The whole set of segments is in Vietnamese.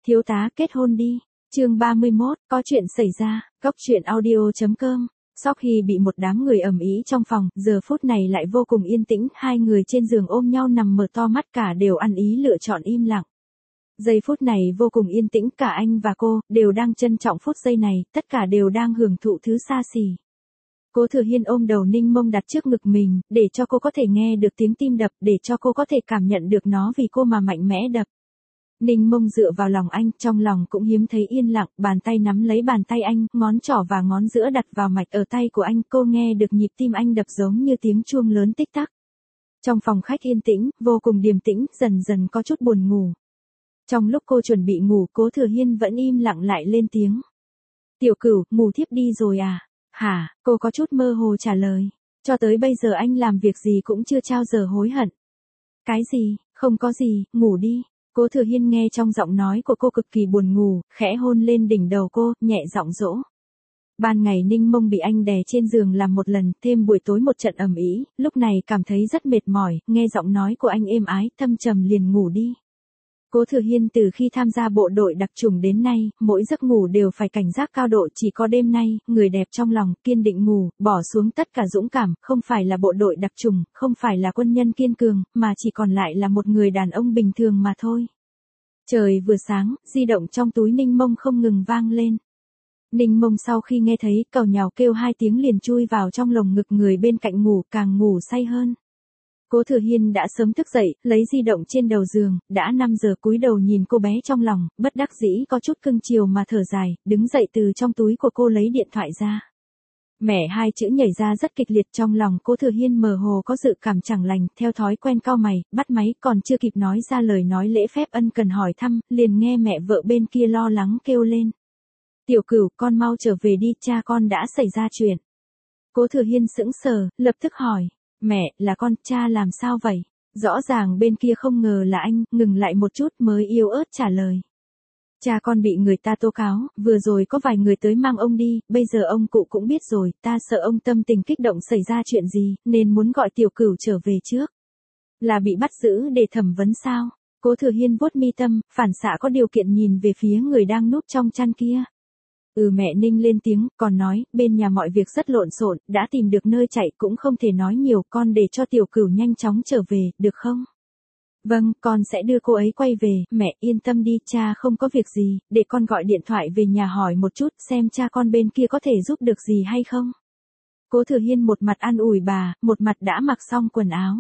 Thiếu tá kết hôn đi. Chương 31, có chuyện xảy ra. Cốc truyện audio.com. Sau khi bị một đám người ầm ĩ trong phòng, giờ phút này lại vô cùng yên tĩnh, hai người trên giường ôm nhau nằm mở to mắt, cả đều ăn ý lựa chọn im lặng. Giây phút này vô cùng yên tĩnh, cả anh và cô đều đang trân trọng phút giây này, tất cả đều đang hưởng thụ thứ xa xỉ. Cố Thừa Hiên ôm đầu Ninh Mông đặt trước ngực mình, để cho cô có thể nghe được tiếng tim đập, để cho cô có thể cảm nhận được nó vì cô mà mạnh mẽ đập. Ninh Mông dựa vào lòng anh, trong lòng cũng hiếm thấy yên lặng, bàn tay nắm lấy bàn tay anh, ngón trỏ và ngón giữa đặt vào mạch ở tay của anh, cô nghe được nhịp tim anh đập giống như tiếng chuông lớn tích tắc. Trong phòng khách yên tĩnh, vô cùng điềm tĩnh, dần dần có chút buồn ngủ. Trong lúc cô chuẩn bị ngủ, Cố Thừa Hiên vẫn im lặng lại lên tiếng. Tiểu Cửu, ngủ thiếp đi rồi à? Hả? Cô có chút mơ hồ trả lời. Cho tới bây giờ anh làm việc gì cũng chưa trao giờ hối hận. Cái gì? Không có gì, ngủ đi. Cố Thừa Hiên nghe trong giọng nói của cô cực kỳ buồn ngủ, khẽ hôn lên đỉnh đầu cô, nhẹ giọng dỗ. Ban ngày Ninh Mông bị anh đè trên giường làm một lần, thêm buổi tối một trận ầm ĩ, lúc này cảm thấy rất mệt mỏi, nghe giọng nói của anh êm ái, thâm trầm liền ngủ đi. Cố Thừa Hiên từ khi tham gia bộ đội đặc chủng đến nay, mỗi giấc ngủ đều phải cảnh giác cao độ, chỉ có đêm nay, người đẹp trong lòng, kiên định ngủ, bỏ xuống tất cả dũng cảm, không phải là bộ đội đặc chủng, không phải là quân nhân kiên cường, mà chỉ còn lại là một người đàn ông bình thường mà thôi. Trời vừa sáng, di động trong túi Ninh Mông không ngừng vang lên. Ninh Mông sau khi nghe thấy, càu nhàu kêu hai tiếng liền chui vào trong lồng ngực người bên cạnh ngủ, càng ngủ say hơn. Cố Thừa Hiên đã sớm thức dậy, lấy di động trên đầu giường, đã 5 giờ, cúi đầu nhìn cô bé trong lòng, bất đắc dĩ có chút cưng chiều mà thở dài, đứng dậy từ trong túi của cô lấy điện thoại ra. Mẹ, hai chữ nhảy ra rất kịch liệt, trong lòng Cố Thừa Hiên mơ hồ có dự cảm chẳng lành, theo thói quen cau mày, bắt máy, còn chưa kịp nói ra lời nói lễ phép ân cần hỏi thăm, liền nghe mẹ vợ bên kia lo lắng kêu lên. Tiểu Cửu, con mau trở về đi, cha con đã xảy ra chuyện. Cố Thừa Hiên sững sờ, lập tức hỏi. Mẹ, là con, cha làm sao vậy? Rõ ràng bên kia không ngờ là anh, ngừng lại một chút mới yếu ớt trả lời. Cha con bị người ta tố cáo, vừa rồi có vài người tới mang ông đi, bây giờ ông cụ cũng biết rồi, ta sợ ông tâm tình kích động xảy ra chuyện gì, nên muốn gọi Tiểu Cửu trở về trước. Là bị bắt giữ để thẩm vấn sao? Cố Thừa Hiên vuốt mi tâm, phản xạ có điều kiện nhìn về phía người đang núp trong chăn kia. Mẹ Ninh lên tiếng, còn nói, bên nhà mọi việc rất lộn xộn, đã tìm được nơi chạy cũng không thể nói nhiều, con để cho Tiểu Cửu nhanh chóng trở về, được không? Vâng, con sẽ đưa cô ấy quay về, mẹ yên tâm đi, cha không có việc gì, để con gọi điện thoại về nhà hỏi một chút, xem cha con bên kia có thể giúp được gì hay không. Cố Thừa Hiên một mặt an ủi bà, một mặt đã mặc xong quần áo.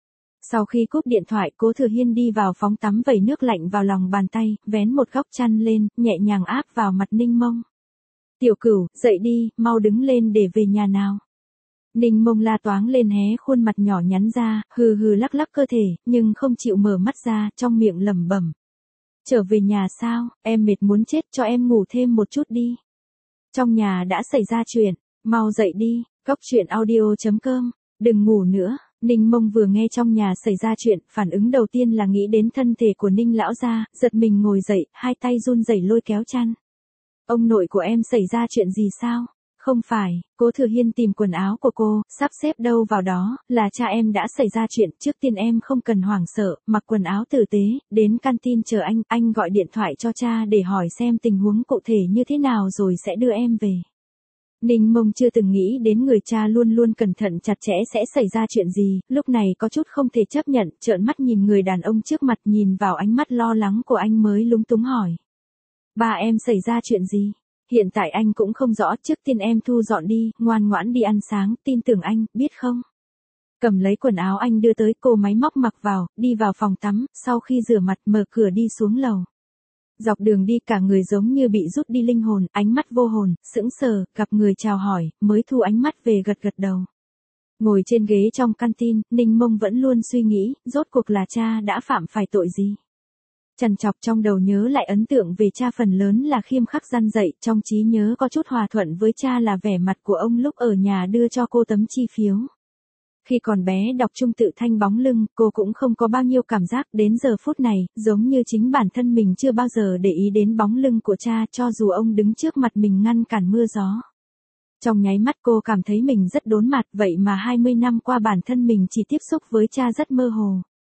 Sau khi cúp điện thoại, Cố Thừa Hiên đi vào phóng tắm vẩy nước lạnh vào lòng bàn tay, vén một góc chăn lên, nhẹ nhàng áp vào mặt Ninh Mông. Tiểu Cửu, dậy đi, mau đứng lên để về nhà nào. Ninh Mông la toáng lên, hé khuôn mặt nhỏ nhắn ra, hừ hừ lắc lắc cơ thể, nhưng không chịu mở mắt ra, trong miệng lẩm bẩm. Trở về nhà sao, em mệt muốn chết, cho em ngủ thêm một chút đi. Trong nhà đã xảy ra chuyện, mau dậy đi, cốc truyện audio.com, đừng ngủ nữa. Ninh Mông vừa nghe trong nhà xảy ra chuyện, phản ứng đầu tiên là nghĩ đến thân thể của Ninh lão gia, giật mình ngồi dậy, hai tay run rẩy lôi kéo chăn. Ông nội của em xảy ra chuyện gì sao? Không phải, Cố Thừa Hiên tìm quần áo của cô, sắp xếp đâu vào đó, là cha em đã xảy ra chuyện, trước tiên em không cần hoảng sợ, mặc quần áo tử tế, đến canteen chờ anh gọi điện thoại cho cha để hỏi xem tình huống cụ thể như thế nào rồi sẽ đưa em về. Ninh Mông chưa từng nghĩ đến người cha luôn luôn cẩn thận chặt chẽ sẽ xảy ra chuyện gì, lúc này có chút không thể chấp nhận, trợn mắt nhìn người đàn ông trước mặt, nhìn vào ánh mắt lo lắng của anh mới lúng túng hỏi. Ba em xảy ra chuyện gì? Hiện tại anh cũng không rõ, trước tiên em thu dọn đi, ngoan ngoãn đi ăn sáng, tin tưởng anh, biết không? Cầm lấy quần áo anh đưa tới, cô máy móc mặc vào, đi vào phòng tắm, sau khi rửa mặt mở cửa đi xuống lầu. Dọc đường đi cả người giống như bị rút đi linh hồn, ánh mắt vô hồn, sững sờ, gặp người chào hỏi, mới thu ánh mắt về gật gật đầu. Ngồi trên ghế trong canteen, Ninh Mông vẫn luôn suy nghĩ, rốt cuộc là cha đã phạm phải tội gì? Trằn trọc trong đầu nhớ lại ấn tượng về cha phần lớn là khiêm khắc răn dạy, trong trí nhớ có chút hòa thuận với cha là vẻ mặt của ông lúc ở nhà đưa cho cô tấm chi phiếu. Khi còn bé đọc Trung Tự Thanh bóng lưng, cô cũng không có bao nhiêu cảm giác, đến giờ phút này, giống như chính bản thân mình chưa bao giờ để ý đến bóng lưng của cha, cho dù ông đứng trước mặt mình ngăn cản mưa gió. Trong nháy mắt cô cảm thấy mình rất đốn mặt, vậy mà 20 năm qua bản thân mình chỉ tiếp xúc với cha rất mơ hồ.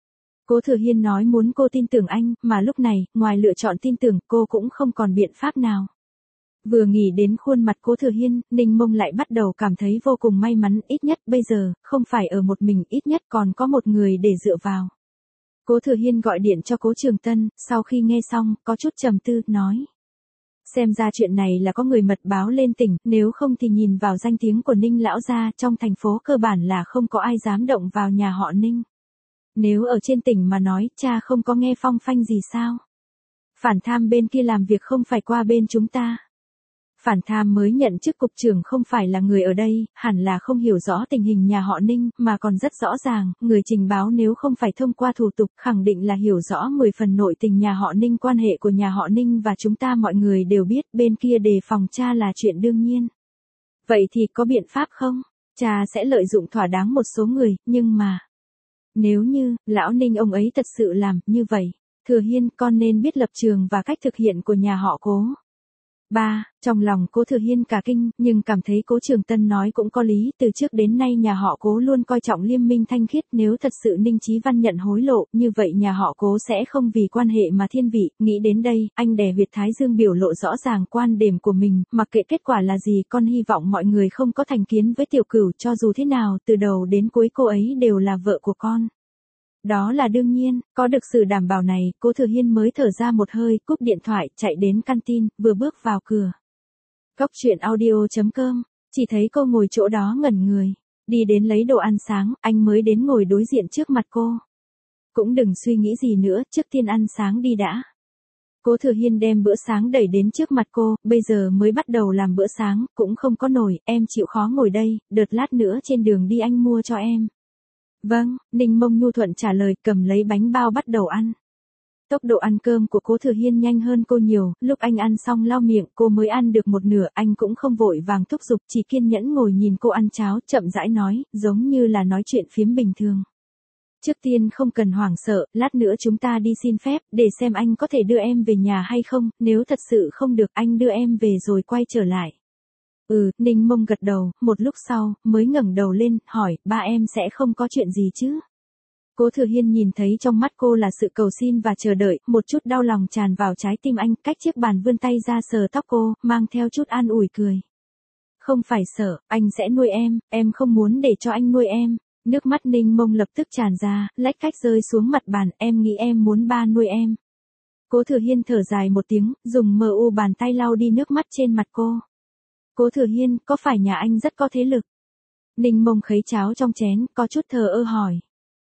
Cố Thừa Hiên nói muốn cô tin tưởng anh, mà lúc này, ngoài lựa chọn tin tưởng, cô cũng không còn biện pháp nào. Vừa nghĩ đến khuôn mặt Cố Thừa Hiên, Ninh Mông lại bắt đầu cảm thấy vô cùng may mắn, ít nhất bây giờ, không phải ở một mình, ít nhất còn có một người để dựa vào. Cố Thừa Hiên gọi điện cho Cố Trường Tân, sau khi nghe xong, có chút trầm tư, nói. Xem ra chuyện này là có người mật báo lên tỉnh, nếu không thì nhìn vào danh tiếng của Ninh lão gia, trong thành phố cơ bản là không có ai dám động vào nhà họ Ninh. Nếu ở trên tỉnh mà nói, cha không có nghe phong phanh gì sao? Phản tham bên kia làm việc không phải qua bên chúng ta. Phản tham mới nhận chức cục trưởng không phải là người ở đây, hẳn là không hiểu rõ tình hình nhà họ Ninh, mà còn rất rõ ràng, người trình báo nếu không phải thông qua thủ tục, khẳng định là hiểu rõ 10 phần nội tình nhà họ Ninh, quan hệ của nhà họ Ninh và chúng ta mọi người đều biết, bên kia đề phòng cha là chuyện đương nhiên. Vậy thì có biện pháp không? Cha sẽ lợi dụng thỏa đáng một số người, nhưng mà... Nếu như, lão Ninh ông ấy thật sự làm như vậy, Thừa Hiên con nên biết lập trường và cách thực hiện của nhà họ Cố. Trong lòng Cố Thừa Hiên cả kinh, nhưng cảm thấy Cố Trường Tân nói cũng có lý, từ trước đến nay nhà họ Cố luôn coi trọng liêm minh thanh khiết, nếu thật sự Ninh Chí Văn nhận hối lộ, như vậy nhà họ Cố sẽ không vì quan hệ mà thiên vị, nghĩ đến đây, anh đè huyệt thái dương biểu lộ rõ ràng quan điểm của mình, mặc kệ kết quả là gì, con hy vọng mọi người không có thành kiến với Tiểu Cửu, cho dù thế nào, từ đầu đến cuối cô ấy đều là vợ của con. Đó là đương nhiên, có được sự đảm bảo này, Cố Thừa Hiên mới thở ra một hơi, cúp điện thoại, chạy đến canteen, vừa bước vào cửa. Cốc truyện audio.com, chỉ thấy cô ngồi chỗ đó ngẩn người. Đi đến lấy đồ ăn sáng, anh mới đến ngồi đối diện trước mặt cô. Cũng đừng suy nghĩ gì nữa, trước tiên ăn sáng đi đã. Cố Thừa Hiên đem bữa sáng đẩy đến trước mặt cô, bây giờ mới bắt đầu làm bữa sáng, cũng không có nổi, em chịu khó ngồi đây, đợt lát nữa trên đường đi anh mua cho em. Vâng, Ninh Mông nhu thuận trả lời, cầm lấy bánh bao bắt đầu ăn. Tốc độ ăn cơm của Cố Thừa Hiên nhanh hơn cô nhiều, lúc anh ăn xong lau miệng, cô mới ăn được một nửa, anh cũng không vội vàng thúc giục, chỉ kiên nhẫn ngồi nhìn cô ăn cháo, chậm rãi nói, giống như là nói chuyện phiếm bình thường. Trước tiên không cần hoảng sợ, lát nữa chúng ta đi xin phép, để xem anh có thể đưa em về nhà hay không, nếu thật sự không được anh đưa em về rồi quay trở lại. Ninh Mông gật đầu, một lúc sau, mới ngẩng đầu lên, hỏi, ba em sẽ không có chuyện gì chứ? Cố Thừa Hiên nhìn thấy trong mắt cô là sự cầu xin và chờ đợi, một chút đau lòng tràn vào trái tim anh, cách chiếc bàn vươn tay ra sờ tóc cô, mang theo chút an ủi cười. Không phải sợ, anh sẽ nuôi em không muốn để cho anh nuôi em. Nước mắt Ninh Mông lập tức tràn ra, lách cách rơi xuống mặt bàn, em nghĩ em muốn ba nuôi em. Cố Thừa Hiên thở dài một tiếng, dùng bàn tay lau đi nước mắt trên mặt cô. Cố Thừa Hiên, có phải nhà anh rất có thế lực? Ninh Mông khấy cháo trong chén, có chút thờ ơ hỏi.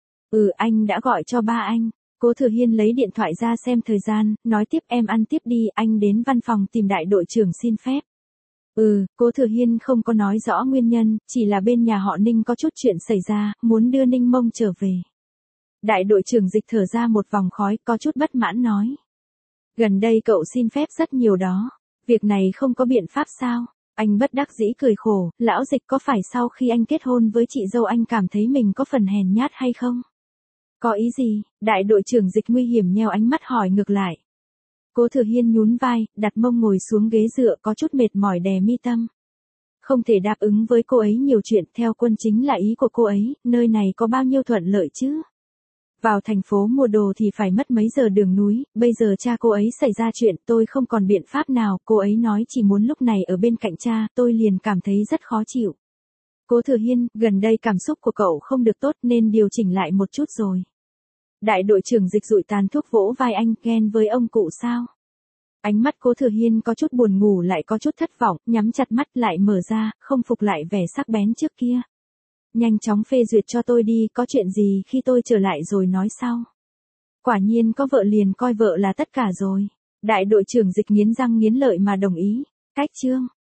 Anh đã gọi cho ba anh. Cố Thừa Hiên lấy điện thoại ra xem thời gian, nói tiếp em ăn tiếp đi, anh đến văn phòng tìm đại đội trưởng xin phép. Cố Thừa Hiên không có nói rõ nguyên nhân, chỉ là bên nhà họ Ninh có chút chuyện xảy ra, muốn đưa Ninh Mông trở về. Đại đội trưởng Dịch thở ra một vòng khói, có chút bất mãn nói. Gần đây cậu xin phép rất nhiều đó. Việc này không có biện pháp sao? Anh bất đắc dĩ cười khổ, lão Dịch có phải sau khi anh kết hôn với chị dâu anh cảm thấy mình có phần hèn nhát hay không? Có ý gì? Đại đội trưởng Dịch nguy hiểm nheo ánh mắt hỏi ngược lại. Cố Thừa Hiên nhún vai, đặt mông ngồi xuống ghế dựa có chút mệt mỏi đè mi tâm. Không thể đáp ứng với cô ấy nhiều chuyện, theo quân chính là ý của cô ấy, nơi này có bao nhiêu thuận lợi chứ? Vào thành phố mua đồ thì phải mất mấy giờ đường núi, bây giờ cha cô ấy xảy ra chuyện, tôi không còn biện pháp nào, cô ấy nói chỉ muốn lúc này ở bên cạnh cha, tôi liền cảm thấy rất khó chịu. Cố Thừa Hiên, gần đây cảm xúc của cậu không được tốt nên điều chỉnh lại một chút rồi. Đại đội trưởng Dịch dụi tàn thuốc vỗ vai anh, ghen với ông cụ sao? Ánh mắt Cố Thừa Hiên có chút buồn ngủ lại có chút thất vọng, nhắm chặt mắt lại mở ra, không phục lại vẻ sắc bén trước kia. Nhanh chóng phê duyệt cho tôi đi, có chuyện gì khi tôi trở lại rồi nói sau. Quả nhiên có vợ liền coi vợ là tất cả rồi. Đại đội trưởng Dịch nghiến răng nghiến lợi mà đồng ý. Cách chương.